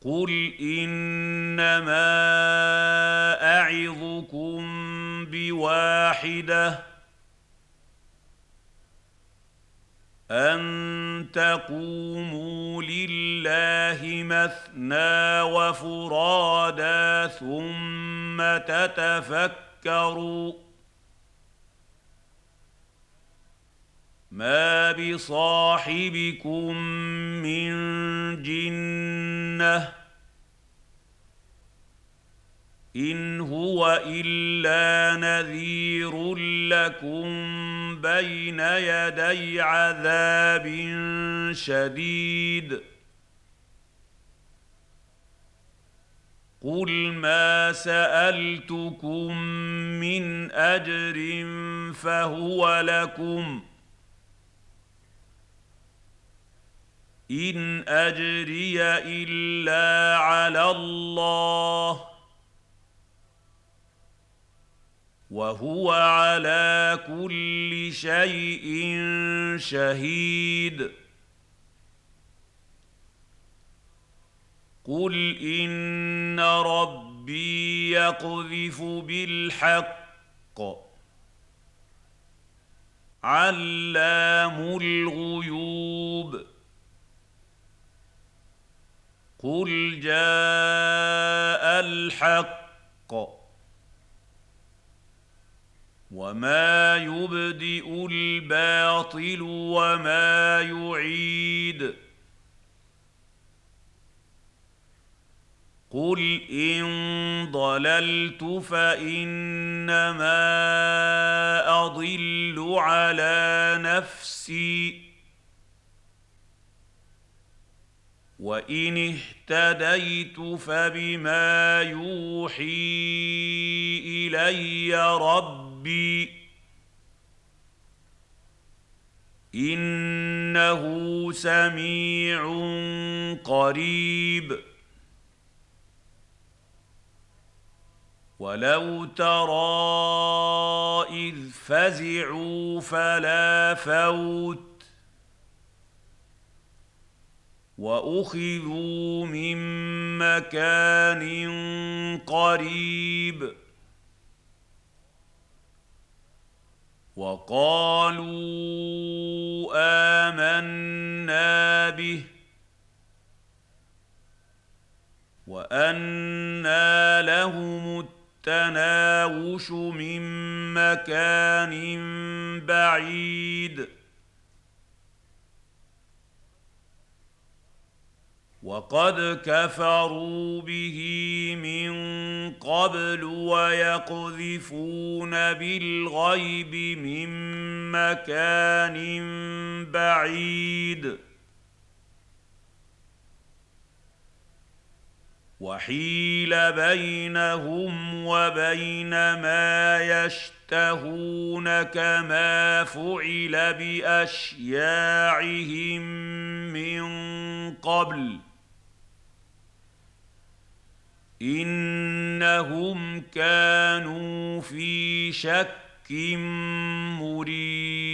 قل إنما أعظكم بواحدة أن تقوموا لله مثنى وفرادى ثم تتفكروا ما بصاحبكم من جنة إن هو إلا نذير لكم بين يدي عذاب شديد قل ما سألتكم من أجر فهو لكم إن أجري إلا على الله وهو على كل شيء شهيد قل إن ربي يقذف بالحق علام الغيوب قل جاء الحق وما يبدئ الباطل وما يعيد قل إن ضللت فإنما أضل على نفسي وإن اهتديت فبما يوحي إلي ربي إنه سميع قريب ولو ترى إذ فزعوا فلا فوت وأخذوا من مكان قريب وقالوا آمنا به وأنى لهم التناوش من مكان بعيد وقد كفروا به من قبل ويقذفون بالغيب من مكان بعيد وحيل بينهم وبين ما يشتهون كما فعل بأشياعهم من قبل إنهم كانوا في شك مريب